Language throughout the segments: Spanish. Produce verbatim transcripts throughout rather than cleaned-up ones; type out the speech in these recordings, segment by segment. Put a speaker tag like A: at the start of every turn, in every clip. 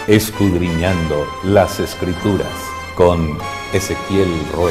A: Escudriñando las Escrituras con Ezequiel Rueda.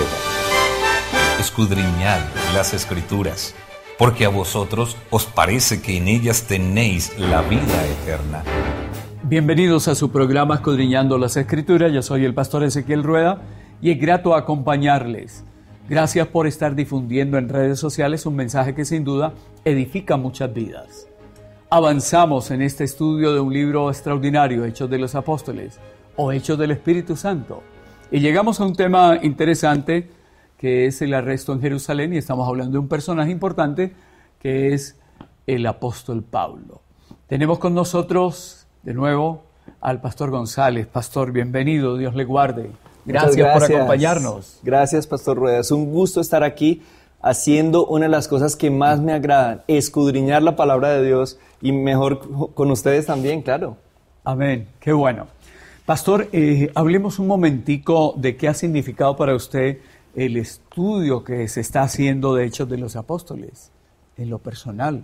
A: Escudriñad las Escrituras, porque a vosotros os parece que en ellas tenéis la vida eterna.
B: Bienvenidos a su programa Escudriñando las Escrituras. Yo soy el pastor Ezequiel Rueda y es grato acompañarles. Gracias por estar difundiendo en redes sociales un mensaje que sin duda edifica muchas vidas. Avanzamos en este estudio de un libro extraordinario, Hechos de los Apóstoles o Hechos del Espíritu Santo. Y llegamos a un tema interesante que es el arresto en Jerusalén, y estamos hablando de un personaje importante que es el apóstol Pablo. Tenemos con nosotros de nuevo al pastor González. Pastor, bienvenido, Dios le guarde. Gracias, gracias por acompañarnos.
C: Gracias, pastor Rueda. Es un gusto estar aquí haciendo una de las cosas que más me agradan, escudriñar la palabra de Dios, y mejor con ustedes también, claro.
B: Amén, qué bueno. Pastor, eh, hablemos un momentico de qué ha significado para usted el estudio que se está haciendo de Hechos de los Apóstoles, en lo personal.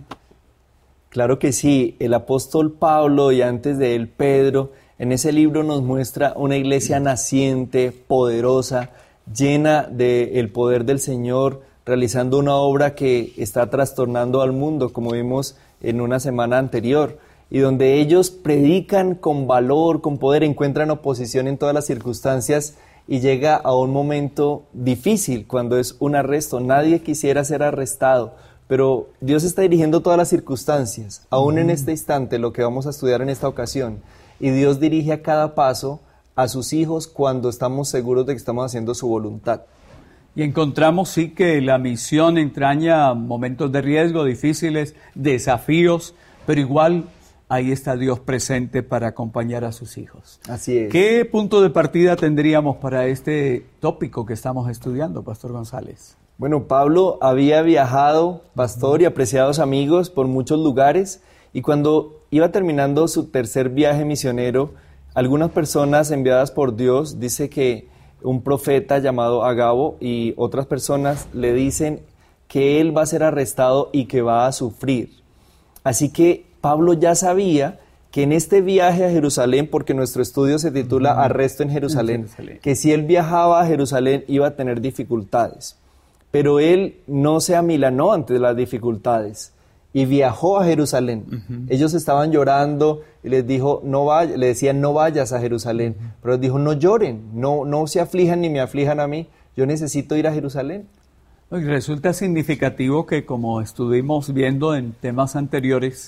C: Claro que sí, el apóstol Pablo y antes de él Pedro, en ese libro nos muestra una iglesia naciente, poderosa, llena del poder del Señor, realizando una obra que está trastornando al mundo, como vimos en una semana anterior, y donde ellos predican con valor, con poder, encuentran oposición en todas las circunstancias, y llega a un momento difícil cuando es un arresto. Nadie quisiera ser arrestado, pero Dios está dirigiendo todas las circunstancias, aún mm. en este instante, lo que vamos a estudiar en esta ocasión, y Dios dirige a cada paso a sus hijos cuando estamos seguros de que estamos haciendo su voluntad.
B: Y encontramos sí que la misión entraña momentos de riesgo, difíciles, desafíos, pero igual ahí está Dios presente para acompañar a sus hijos.
C: Así es.
B: ¿Qué punto de partida tendríamos para este tópico que estamos estudiando, Pastor González?
C: Bueno, Pablo había viajado, pastor y apreciados amigos, por muchos lugares, y cuando iba terminando su tercer viaje misionero, algunas personas enviadas por Dios, dice que un profeta llamado Agabo y otras personas le dicen que él va a ser arrestado y que va a sufrir. Así que Pablo ya sabía que en este viaje a Jerusalén, porque nuestro estudio se titula uh-huh. Arresto en Jerusalén, en Jerusalén, que si él viajaba a Jerusalén iba a tener dificultades. Pero él no se amilanó ante las dificultades y viajó a Jerusalén. Uh-huh. Ellos estaban llorando y les dijo, no vaya, le decían, no vayas a Jerusalén. Uh-huh. Pero les dijo, no lloren, no, no se aflijan ni me aflijan a mí, yo necesito ir a Jerusalén.
B: Y resulta significativo que, como estuvimos viendo en temas anteriores,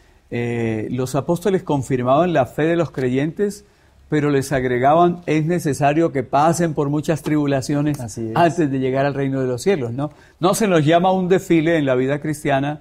B: eh, los apóstoles confirmaban la fe de los creyentes, pero les agregaban, es necesario que pasen por muchas tribulaciones antes de llegar al reino de los cielos, ¿no? No se nos llama a un desfile en la vida cristiana,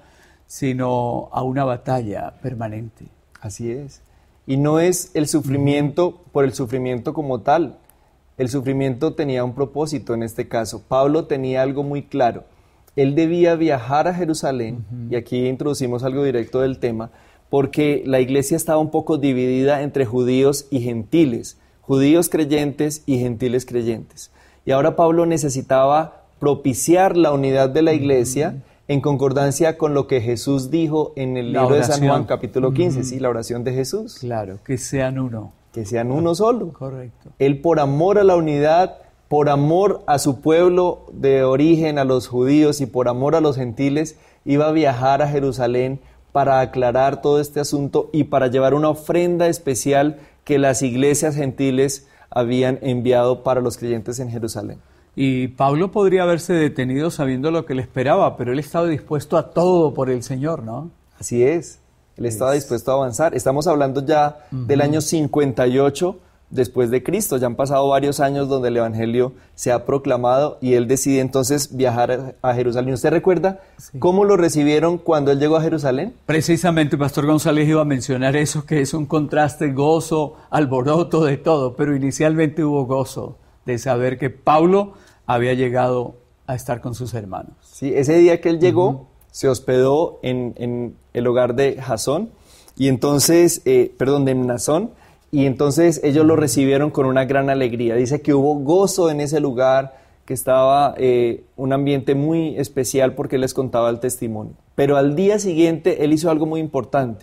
B: sino a una batalla permanente.
C: Así es. Y no es el sufrimiento uh-huh. por el sufrimiento como tal. El sufrimiento tenía un propósito en este caso. Pablo tenía algo muy claro. Él debía viajar a Jerusalén, uh-huh. y aquí introducimos algo directo del tema, porque la iglesia estaba un poco dividida entre judíos y gentiles, judíos creyentes y gentiles creyentes. Y ahora Pablo necesitaba propiciar la unidad de la iglesia, uh-huh. en concordancia con lo que Jesús dijo en el libro de San Juan, capítulo quince, mm. sí, la oración de Jesús.
B: Claro, que sean uno.
C: Que sean uno solo.
B: Correcto.
C: Él, por amor a la unidad, por amor a su pueblo de origen, a los judíos, y por amor a los gentiles, iba a viajar a Jerusalén para aclarar todo este asunto y para llevar una ofrenda especial que las iglesias gentiles habían enviado para los creyentes en Jerusalén.
B: Y Pablo podría haberse detenido sabiendo lo que le esperaba, pero él estaba dispuesto a todo por el Señor, ¿no?
C: Así es, él estaba es. dispuesto a avanzar. Estamos hablando ya uh-huh. del año cincuenta y ocho después de Cristo. Ya han pasado varios años donde el Evangelio se ha proclamado y él decide entonces viajar a Jerusalén. ¿Usted recuerda sí. cómo lo recibieron cuando él llegó a Jerusalén?
B: Precisamente, Pastor González iba a mencionar eso, que es un contraste, gozo, alboroto de todo, pero inicialmente hubo gozo de saber que Pablo había llegado a estar con sus hermanos.
C: Sí, ese día que él llegó, uh-huh. se hospedó en, en el hogar de Jasón, y entonces, eh, perdón, de Mnasón, y entonces ellos lo recibieron con una gran alegría. Dice que hubo gozo en ese lugar, que estaba eh, un ambiente muy especial porque él les contaba el testimonio. Pero al día siguiente él hizo algo muy importante.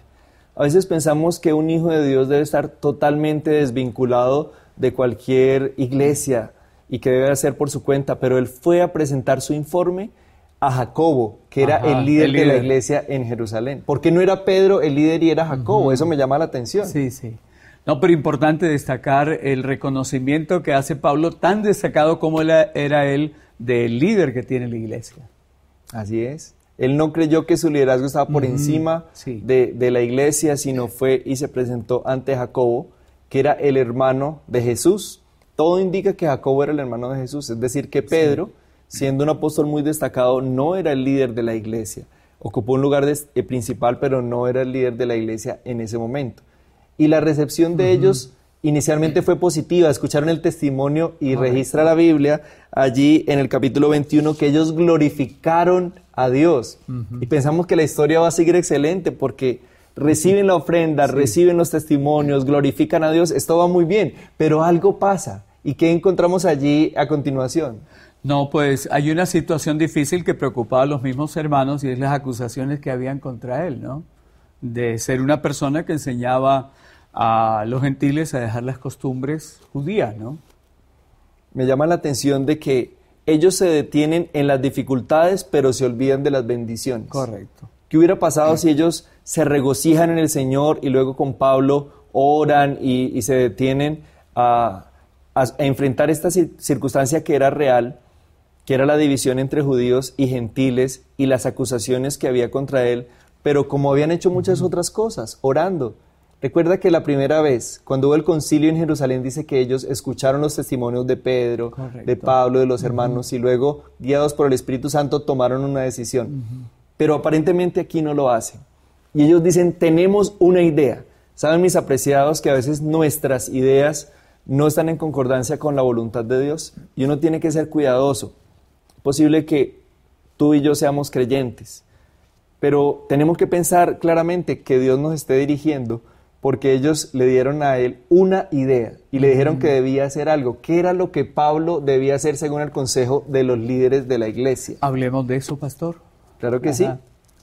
C: A veces pensamos que un hijo de Dios debe estar totalmente desvinculado de cualquier iglesia y que debe hacer por su cuenta, pero él fue a presentar su informe a Jacobo, que era
B: Ajá,
C: el, líder
B: el líder
C: de la iglesia en Jerusalén. ¿Por qué no era Pedro el líder y era Jacobo? Uh-huh. Eso me llama la atención.
B: Sí, sí. No, pero importante destacar el reconocimiento que hace Pablo, tan destacado como era, era él, del líder que tiene la iglesia.
C: Así es. Él no creyó que su liderazgo estaba por uh-huh. encima sí. de, de la iglesia, sino fue y se presentó ante Jacobo, que era el hermano de Jesús. Todo indica que Jacobo era el hermano de Jesús, es decir, que Pedro, sí. siendo un apóstol muy destacado, no era el líder de la iglesia. Ocupó un lugar de, eh, principal, pero no era el líder de la iglesia en ese momento. Y la recepción de uh-huh. ellos inicialmente fue positiva, escucharon el testimonio y uh-huh. registra la Biblia allí en el capítulo veintiuno que ellos glorificaron a Dios. Uh-huh. Y pensamos que la historia va a seguir excelente porque reciben la ofrenda, sí. reciben los testimonios, glorifican a Dios, esto va muy bien, pero algo pasa. ¿Y qué encontramos allí a continuación?
B: No, pues hay una situación difícil que preocupaba a los mismos hermanos y es las acusaciones que habían contra él, ¿no? De ser una persona que enseñaba a los gentiles a dejar las costumbres judías, ¿no?
C: Me llama la atención de que ellos se detienen en las dificultades, pero se olvidan de las bendiciones.
B: Correcto.
C: ¿Qué hubiera pasado sí. si ellos se regocijan en el Señor y luego con Pablo oran y, y se detienen a, a, a enfrentar esta circunstancia que era real, que era la división entre judíos y gentiles y las acusaciones que había contra él, pero como habían hecho muchas uh-huh. otras cosas, orando? Recuerda que la primera vez, cuando hubo el concilio en Jerusalén, dice que ellos escucharon los testimonios de Pedro, Correcto. de Pablo, de los hermanos, uh-huh. y luego, guiados por el Espíritu Santo, tomaron una decisión. Uh-huh. Pero aparentemente aquí no lo hacen. Y ellos dicen, tenemos una idea. ¿Saben, mis apreciados, que a veces nuestras ideas no están en concordancia con la voluntad de Dios? Y uno tiene que ser cuidadoso. Es posible que tú y yo seamos creyentes, pero tenemos que pensar claramente que Dios nos esté dirigiendo, porque ellos le dieron a él una idea y le dijeron que debía hacer algo. ¿Qué era lo que Pablo debía hacer según el consejo de los líderes de la iglesia?
B: Hablemos de eso, pastor.
C: Claro que
B: Ajá.
C: sí.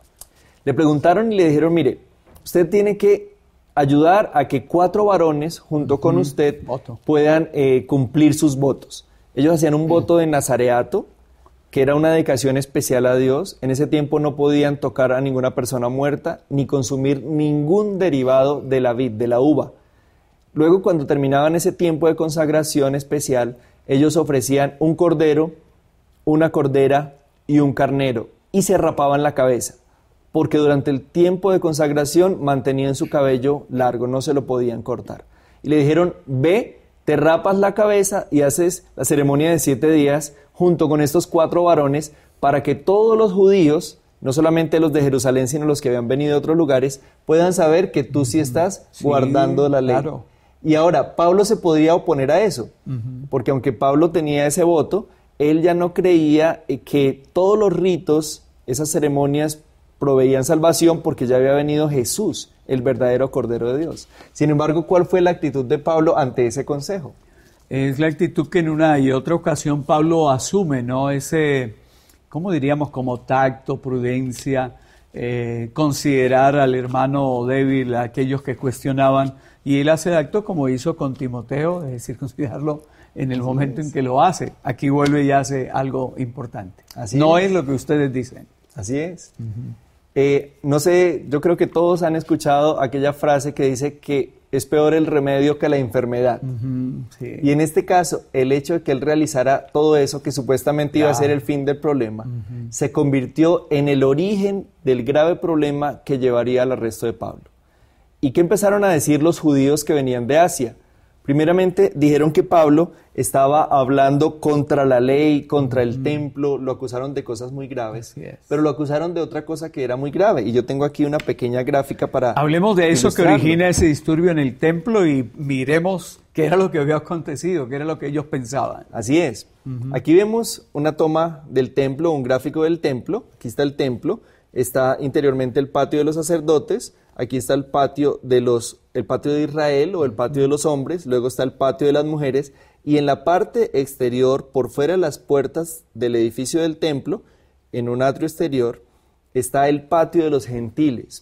C: Le preguntaron y le dijeron, mire, usted tiene que ayudar a que cuatro varones junto uh-huh. con usted voto. puedan eh, cumplir sus votos. Ellos hacían un uh-huh. voto de nazareato, que era una dedicación especial a Dios. En ese tiempo no podían tocar a ninguna persona muerta, ni consumir ningún derivado de la vid, de la uva. Luego, cuando terminaban ese tiempo de consagración especial, ellos ofrecían un cordero, una cordera y un carnero, y se rapaban la cabeza, porque durante el tiempo de consagración mantenían su cabello largo, no se lo podían cortar. Y le dijeron, ve, te rapas la cabeza y haces la ceremonia de siete días, junto con estos cuatro varones, para que todos los judíos, no solamente los de Jerusalén, sino los que habían venido de otros lugares, puedan saber que tú sí estás sí, guardando la ley. Claro. Y ahora, Pablo se podría oponer a eso, uh-huh. porque aunque Pablo tenía ese voto, él ya no creía que todos los ritos, esas ceremonias, proveían salvación, porque ya había venido Jesús, el verdadero Cordero de Dios. Sin embargo, ¿cuál fue la actitud de Pablo ante ese consejo?
B: Es la actitud que en una y otra ocasión Pablo asume, ¿no? Ese, ¿cómo diríamos? Como tacto, prudencia, eh, considerar al hermano débil, a aquellos que cuestionaban, y él hace el acto como hizo con Timoteo, es decir, considerarlo en el Así momento es. en que lo hace. Aquí vuelve y hace algo importante. Así no es. es lo que ustedes dicen.
C: Así es. Uh-huh. Eh, no sé, yo creo que todos han escuchado aquella frase que dice que es peor el remedio que la enfermedad. Uh-huh, sí. Y en este caso, el hecho de que él realizara todo eso, que supuestamente iba ah. a ser el fin del problema, uh-huh. se convirtió en el origen del grave problema que llevaría al arresto de Pablo. ¿Y qué empezaron a decir los judíos que venían de Asia? Primeramente, dijeron que Pablo estaba hablando contra la ley, contra el mm. templo, lo acusaron de cosas muy graves, pero lo acusaron de otra cosa que era muy grave. Y yo tengo aquí una pequeña gráfica para
B: Hablemos de eso que origina ese disturbio en el templo y miremos qué era lo que había acontecido, qué era lo que ellos pensaban.
C: Así es. Uh-huh. Aquí vemos una toma del templo, un gráfico del templo. Aquí está el templo, está interiormente el patio de los sacerdotes. Aquí está el patio de los, el patio de Israel o el patio de los hombres, luego está el patio de las mujeres, y en la parte exterior, por fuera de las puertas del edificio del templo, en un atrio exterior, está el patio de los gentiles.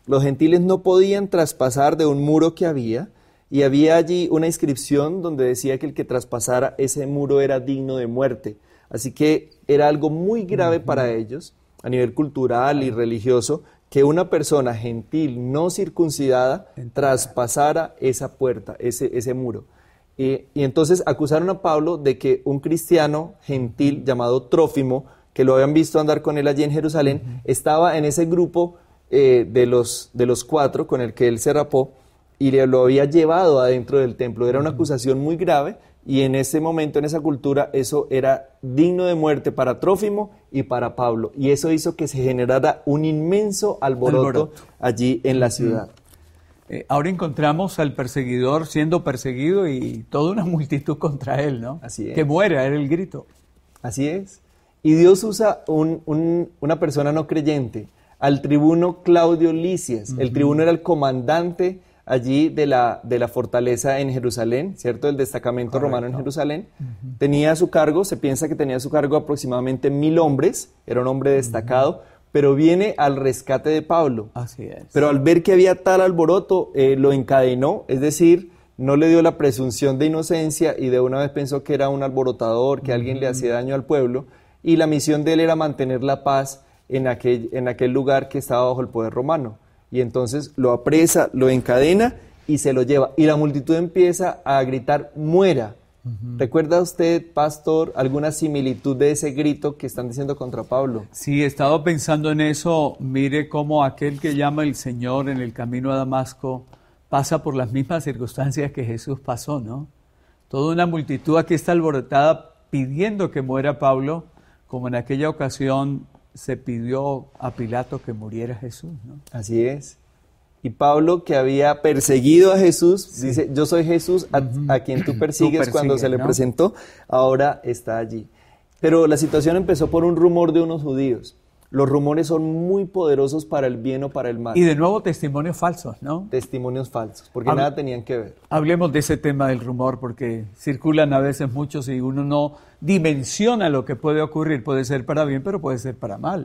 C: Los gentiles no podían traspasar de un muro que había, y había allí una inscripción donde decía que el que traspasara ese muro era digno de muerte. Así que era algo muy grave uh-huh. para ellos, a nivel cultural y religioso, que una persona gentil no circuncidada traspasara esa puerta, ese, ese muro. Y, y entonces acusaron a Pablo de que un cristiano gentil llamado Trófimo, que lo habían visto andar con él allí en Jerusalén, uh-huh. estaba en ese grupo eh, de, los, de los cuatro con el que él se rapó y le, lo había llevado adentro del templo. Era una acusación muy grave y en ese momento, en esa cultura, eso era digno de muerte para Trófimo y para Pablo. Y eso hizo que se generara un inmenso alboroto, alboroto. allí en la ciudad.
B: Eh, ahora encontramos al perseguidor siendo perseguido y toda una multitud contra él, ¿no?
C: Así es.
B: Que muera, era el grito.
C: Así es. Y Dios usa un, un, una persona no creyente, al tribuno Claudio Lisias. Uh-huh. El tribuno era el comandante allí de la, de la fortaleza en Jerusalén, ¿cierto? El destacamento Correcto. romano en Jerusalén. Uh-huh. Tenía a su cargo, se piensa que tenía a su cargo aproximadamente mil hombres, era un hombre destacado, uh-huh. pero viene al rescate de Pablo.
B: Así es.
C: Pero al ver que había tal alboroto, eh, lo encadenó, es decir, no le dio la presunción de inocencia y de una vez pensó que era un alborotador, que uh-huh. alguien le hacía daño al pueblo, y la misión de él era mantener la paz en aquel, en aquel lugar que estaba bajo el poder romano. Y entonces lo apresa, lo encadena y se lo lleva. Y la multitud empieza a gritar, ¡muera! Uh-huh. ¿Recuerda usted, pastor, alguna similitud de ese grito que están diciendo contra Pablo?
B: Sí, he estado pensando en eso. Mire cómo aquel que llama el Señor en el camino a Damasco pasa por las mismas circunstancias que Jesús pasó, ¿no? Toda una multitud aquí está alborotada pidiendo que muera Pablo, como en aquella ocasión se pidió a Pilato que muriera Jesús, ¿no?
C: Así es. Y Pablo, que había perseguido a Jesús, sí. dice, yo soy Jesús a, uh-huh. a quien tú persigues, tú persigues cuando se le ¿no? presentó, ahora está allí. Pero la situación empezó por un rumor de unos judíos. Los rumores son muy poderosos para el bien o para el mal.
B: Y de nuevo testimonios falsos, ¿no?
C: Testimonios falsos, porque Hable, nada tenían que ver.
B: Hablemos de ese tema del rumor, porque circulan a veces muchos y uno no dimensiona lo que puede ocurrir. Puede ser para bien, pero puede ser para mal.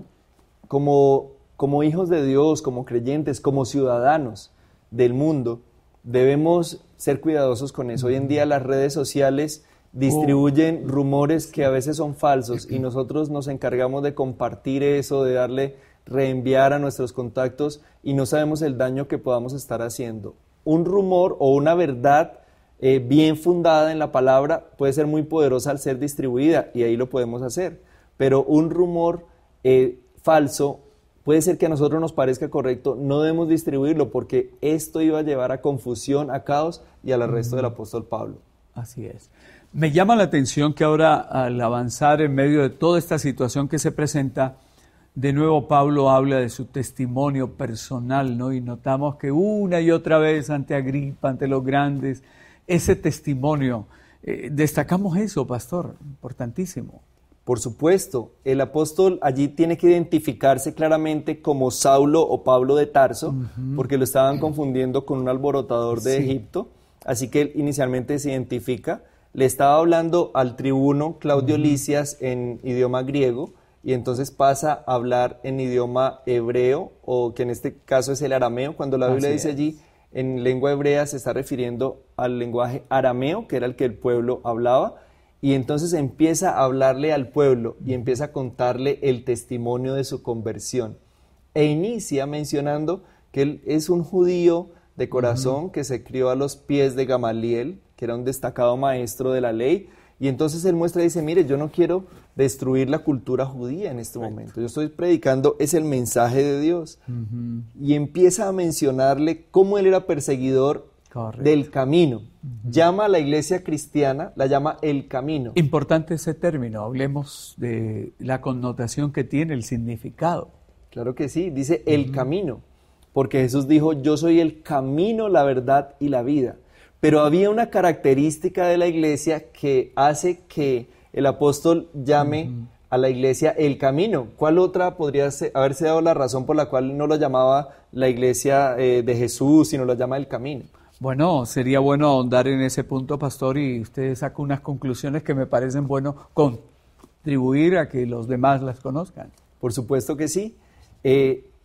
C: Como, como hijos de Dios, como creyentes, como ciudadanos del mundo, debemos ser cuidadosos con eso. Hoy en día las redes sociales distribuyen oh. rumores que a veces son falsos y nosotros nos encargamos de compartir eso, de darle, reenviar a nuestros contactos y no sabemos el daño que podamos estar haciendo. Un rumor o una verdad eh, bien fundada en la palabra puede ser muy poderosa al ser distribuida y ahí lo podemos hacer, pero un rumor eh, falso puede ser que a nosotros nos parezca correcto, no debemos distribuirlo porque esto iba a llevar a confusión, a caos y al arresto mm. del apóstol Pablo.
B: Así es. Me llama la atención que ahora, al avanzar en medio de toda esta situación que se presenta, de nuevo Pablo habla de su testimonio personal, ¿no? Y notamos que una y otra vez ante Agripa, ante los grandes, ese testimonio, eh, destacamos eso, pastor, importantísimo.
C: Por supuesto, el apóstol allí tiene que identificarse claramente como Saulo o Pablo de Tarso, uh-huh. porque lo estaban confundiendo con un alborotador de sí. Egipto, así que él inicialmente se identifica. Le estaba hablando al tribuno Claudio uh-huh. Lisias en idioma griego y entonces pasa a hablar en idioma hebreo o que en este caso es el arameo. Cuando la Biblia Así dice es. allí en lengua hebrea se está refiriendo al lenguaje arameo, que era el que el pueblo hablaba, y entonces empieza a hablarle al pueblo y empieza a contarle el testimonio de su conversión. E inicia mencionando que él es un judío de corazón uh-huh. que se crió a los pies de Gamaliel, que era un destacado maestro de la ley, y entonces él muestra y dice, mire, yo no quiero destruir la cultura judía en este Correcto. momento, yo estoy predicando, es el mensaje de Dios, uh-huh. y empieza a mencionarle cómo él era perseguidor Correcto. del camino, uh-huh. llama a la iglesia cristiana, la llama el camino.
B: Importante ese término, hablemos de la connotación que tiene, el significado.
C: Claro que sí, dice el uh-huh. camino, porque Jesús dijo, yo soy el camino, la verdad y la vida. Pero había una característica de la iglesia que hace que el apóstol llame uh-huh. a la iglesia el camino. ¿Cuál otra podría ser, haberse dado la razón por la cual no lo llamaba la iglesia eh, de Jesús, sino lo llama el camino?
B: Bueno, sería bueno ahondar en ese punto, pastor, y usted saca unas conclusiones que me parecen bueno contribuir a que los demás las conozcan.
C: Por supuesto que sí. Eh,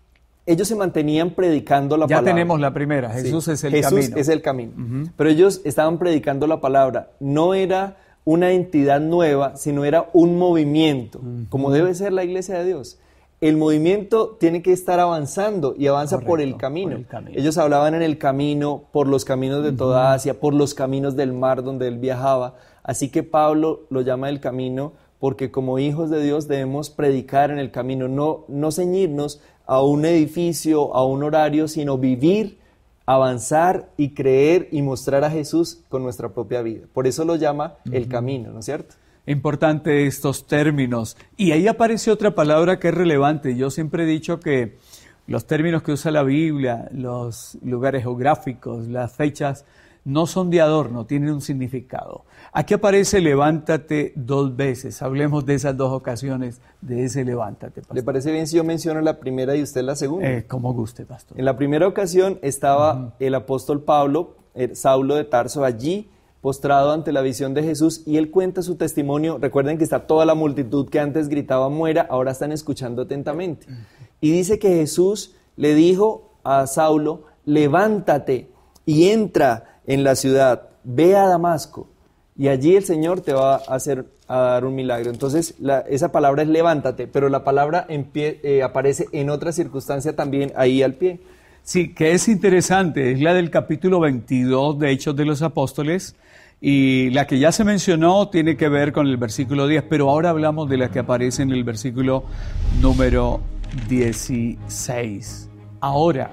C: ellos se mantenían predicando la
B: ya
C: palabra.
B: Ya tenemos la primera, Jesús sí. es el
C: Jesús
B: camino.
C: Jesús es el camino.
B: Uh-huh.
C: Pero ellos estaban predicando la palabra. No era una entidad nueva, sino era un movimiento, uh-huh. como debe ser la iglesia de Dios. El movimiento tiene que estar avanzando y avanza Correcto, por, el camino. por el camino. Ellos hablaban en el camino, por los caminos de toda uh-huh. Asia, por los caminos del mar donde él viajaba. Así que Pablo lo llama el camino porque como hijos de Dios debemos predicar en el camino, no, no ceñirnos a un edificio, a un horario, sino vivir, avanzar y creer y mostrar a Jesús con nuestra propia vida. Por eso lo llama uh-huh. el camino, ¿no es cierto?
B: Importante estos términos. Y ahí aparece otra palabra que es relevante. Yo siempre he dicho que los términos que usa la Biblia, los lugares geográficos, las fechas, no son de adorno, tienen un significado. Aquí aparece levántate dos veces. Hablemos de esas dos ocasiones, de ese levántate, pastor.
C: ¿Le parece bien si yo menciono la primera y usted la segunda?
B: Eh, como guste, pastor.
C: En la primera ocasión estaba uh-huh. el apóstol Pablo, el Saulo de Tarso, allí postrado ante la visión de Jesús, y él cuenta su testimonio. Recuerden que está toda la multitud que antes gritaba muera, ahora están escuchando atentamente. Y dice que Jesús le dijo a Saulo, levántate y entra en la ciudad, ve a Damasco, y allí el Señor te va a hacer a dar un milagro. Entonces la, esa palabra es levántate, pero la palabra en pie, eh, aparece en otra circunstancia también ahí al pie.
B: Sí, que es interesante, es la del capítulo veintidós de Hechos de los Apóstoles, y la que ya se mencionó tiene que ver con el versículo diez, pero ahora hablamos de la que aparece en el versículo número dieciséis. Ahora,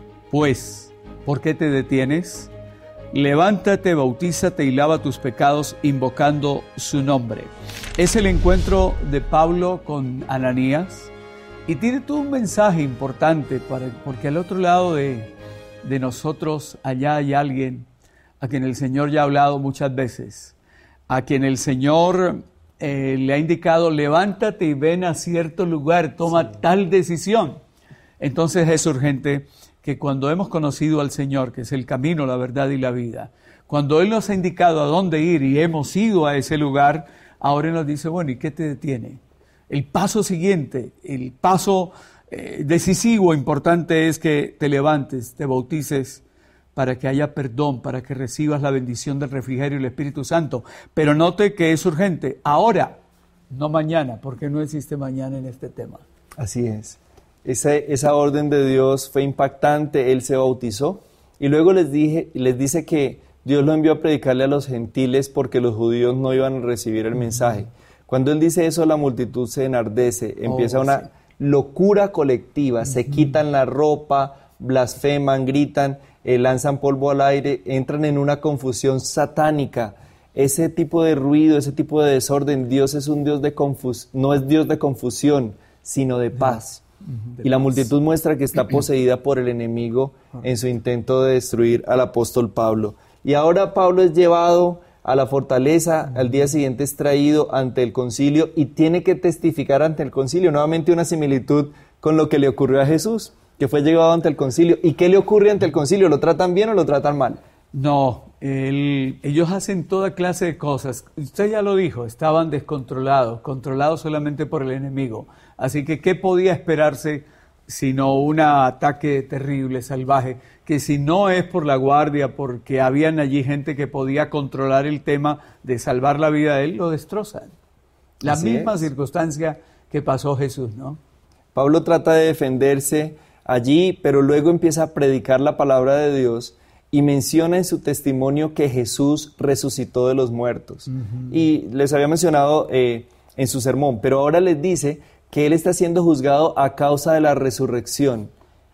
B: pues, ¿por qué te detienes? Levántate, bautízate y lava tus pecados invocando su nombre. Es el encuentro de Pablo con Ananías y tiene todo un mensaje importante para, porque al otro lado de, de nosotros allá hay alguien a quien el Señor ya ha hablado muchas veces, a quien el Señor eh, le ha indicado levántate y ven a cierto lugar, toma sí. tal decisión. Entonces es urgente que cuando hemos conocido al Señor, que es el camino, la verdad y la vida, cuando Él nos ha indicado a dónde ir y hemos ido a ese lugar, ahora nos dice, bueno, ¿y qué te detiene? El paso siguiente, el paso eh, decisivo, importante es que te levantes, te bautices para que haya perdón, para que recibas la bendición del refrigerio y el Espíritu Santo. Pero note que es urgente, ahora, no mañana, porque no existe mañana en este tema.
C: Así es. Esa, esa orden de Dios fue impactante, Él se bautizó y luego les, dije, les dice que Dios lo envió a predicarle a los gentiles porque los judíos no iban a recibir el mensaje. Cuando Él dice eso, la multitud se enardece, empieza oh, una sí. locura colectiva, uh-huh. se quitan la ropa, blasfeman, gritan, eh, lanzan polvo al aire, entran en una confusión satánica. Ese tipo de ruido, ese tipo de desorden, Dios es un Dios de confus- no es Dios de confusión, sino de paz. Uh-huh. Y la multitud muestra que está poseída por el enemigo en su intento de destruir al apóstol Pablo. Y ahora Pablo es llevado a la fortaleza, al día siguiente es traído ante el concilio y tiene que testificar ante el concilio. Nuevamente una similitud con lo que le ocurrió a Jesús, que fue llevado ante el concilio. ¿Y qué le ocurre ante el concilio? ¿Lo tratan bien o lo tratan mal?
B: No, el, ellos hacen toda clase de cosas. Usted ya lo dijo, estaban descontrolados, controlados solamente por el enemigo. Así que, ¿qué podía esperarse sino un ataque terrible, salvaje? Que si no es por la guardia, porque habían allí gente que podía controlar el tema de salvar la vida de él, lo destrozan. La Así misma es. circunstancia que pasó Jesús, ¿no?
C: Pablo trata de defenderse allí, pero luego empieza a predicar la palabra de Dios y menciona en su testimonio que Jesús resucitó de los muertos. Uh-huh. Y les había mencionado eh, en su sermón, pero ahora les dice que él está siendo juzgado a causa de la resurrección.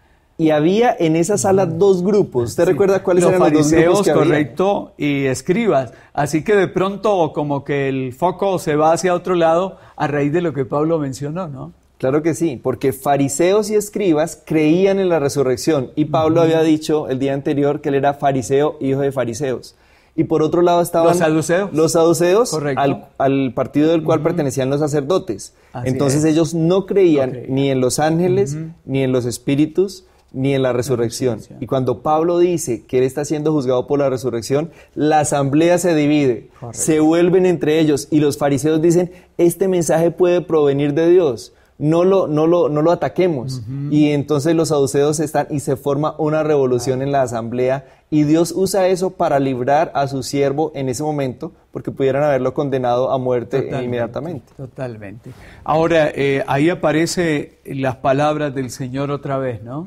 C: Y había en esa sala dos grupos. ¿Usted sí. recuerda cuáles
B: los
C: eran los dos grupos que había?
B: Correcto, y escribas. Así que de pronto como que el foco se va hacia otro lado a raíz de lo que Pablo mencionó, ¿no?
C: Claro que sí, porque fariseos y escribas creían en la resurrección. Y Pablo uh-huh. había dicho el día anterior que él era fariseo, hijo de fariseos. Y por otro lado estaban
B: los saduceos,
C: los saduceos al, al partido del cual uh-huh. pertenecían los sacerdotes. Así Entonces es. ellos no creían, no creían ni en los ángeles, uh-huh. ni en los espíritus, ni en la resurrección. la resurrección. Y cuando Pablo dice que él está siendo juzgado por la resurrección, la asamblea se divide, Correcto. se vuelven entre ellos y los fariseos dicen, este mensaje puede provenir de Dios. no lo, no lo, no lo ataquemos. Uh-huh. Y entonces los saduceos están y se forma una revolución uh-huh. en la asamblea, y Dios usa eso para librar a su siervo en ese momento, porque pudieran haberlo condenado a muerte totalmente, inmediatamente.
B: Totalmente. Ahora, eh, ahí aparecen las palabras del Señor otra vez, ¿no?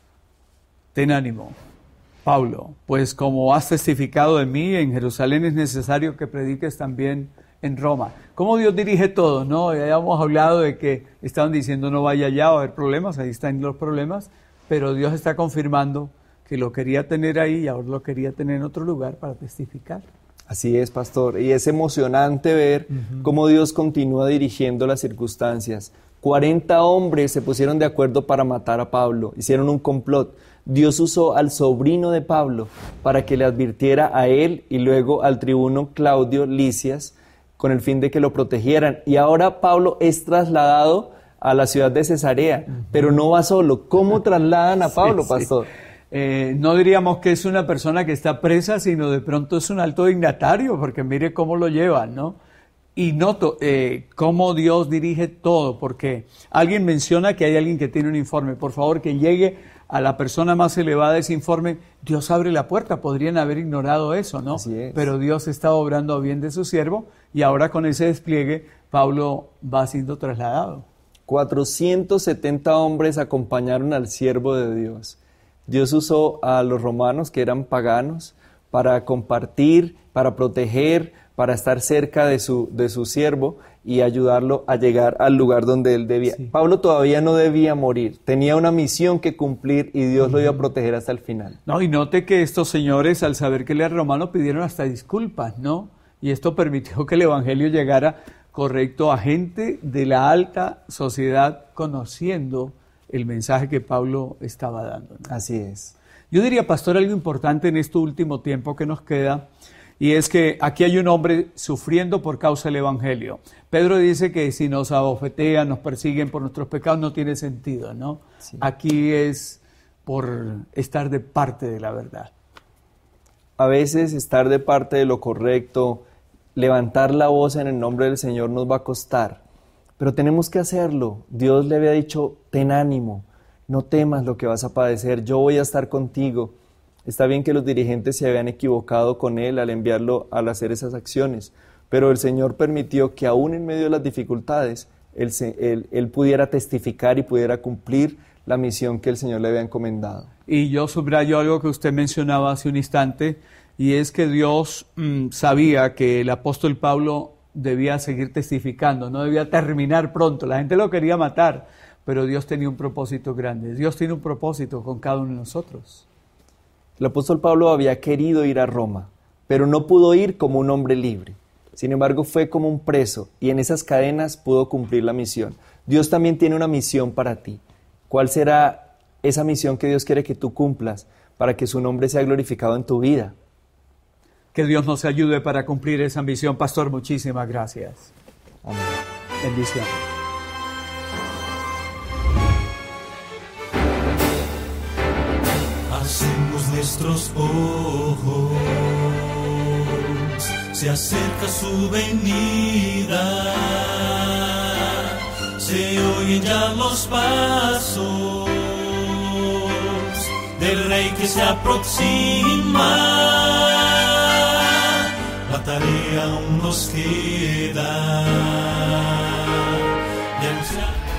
B: Ten ánimo, Pablo, pues como has testificado de mí, en Jerusalén es necesario que prediques también en Roma. ¿Cómo Dios dirige todo, no? Ya hemos hablado de que estaban diciendo no vaya allá, va a haber problemas, ahí están los problemas, pero Dios está confirmando que lo quería tener ahí y ahora lo quería tener en otro lugar para testificar.
C: Así es, pastor, y es emocionante ver uh-huh. cómo Dios continúa dirigiendo las circunstancias. cuarenta hombres se pusieron de acuerdo para matar a Pablo, hicieron un complot. Dios usó al sobrino de Pablo para que le advirtiera a él y luego al tribuno Claudio Lisias con el fin de que lo protegieran. Y ahora Pablo es trasladado a la ciudad de Cesarea, uh-huh. pero no va solo. ¿Cómo trasladan a Pablo, sí, pastor?
B: Sí. Eh, no diríamos que es una persona que está presa, sino de pronto es un alto dignatario, porque mire cómo lo llevan, ¿no? Y noto eh, cómo Dios dirige todo, porque alguien menciona que hay alguien que tiene un informe. Por favor, que llegue a la persona más elevada de ese informe. Dios abre la puerta, podrían haber ignorado eso, ¿no?
C: Así es.
B: Pero Dios está obrando a bien de su siervo, y ahora con ese despliegue, Pablo va siendo trasladado.
C: cuatrocientos setenta hombres acompañaron al siervo de Dios. Dios usó a los romanos, que eran paganos, para compartir, para proteger, para estar cerca de su, de su siervo y ayudarlo a llegar al lugar donde él debía. Sí. Pablo todavía no debía morir, tenía una misión que cumplir y Dios uh-huh. lo iba a proteger hasta el final.
B: No, y note que estos señores, al saber que él era romano, pidieron hasta disculpas, ¿no? Y esto permitió que el evangelio llegara correcto a gente de la alta sociedad, conociendo el mensaje que Pablo estaba dando, ¿no?
C: Así es.
B: Yo diría, pastor, algo importante en este último tiempo que nos queda, y es que aquí hay un hombre sufriendo por causa del evangelio. Pedro dice que si nos abofetean, nos persiguen por nuestros pecados, no tiene sentido, ¿no? Sí. Aquí es por estar de parte de la verdad.
C: A veces estar de parte de lo correcto, levantar la voz en el nombre del Señor nos va a costar. Pero tenemos que hacerlo. Dios le había dicho, ten ánimo, no temas lo que vas a padecer, yo voy a estar contigo. Está bien que los dirigentes se habían equivocado con él al enviarlo a hacer esas acciones, pero el Señor permitió que aún en medio de las dificultades, él, él, él pudiera testificar y pudiera cumplir la misión que el Señor le había encomendado.
B: Y yo subrayo algo que usted mencionaba hace un instante, y es que Dios mmm, sabía que el apóstol Pablo debía seguir testificando, no debía terminar pronto. La gente lo quería matar, pero Dios tenía un propósito grande. Dios tiene un propósito con cada uno de nosotros.
C: El apóstol Pablo había querido ir a Roma, pero no pudo ir como un hombre libre. Sin embargo, fue como un preso y en esas cadenas pudo cumplir la misión. Dios también tiene una misión para ti. ¿Cuál será esa misión que Dios quiere que tú cumplas para que su nombre sea glorificado en tu vida?
B: Que Dios nos ayude para cumplir esa misión. Pastor, muchísimas gracias.
C: Amén.
B: Bendición.
D: Hacemos nuestros ojos, se acerca su venida, se oyen ya los pasos del Rey que se aproxima. La tarea aún nos queda de anunciar.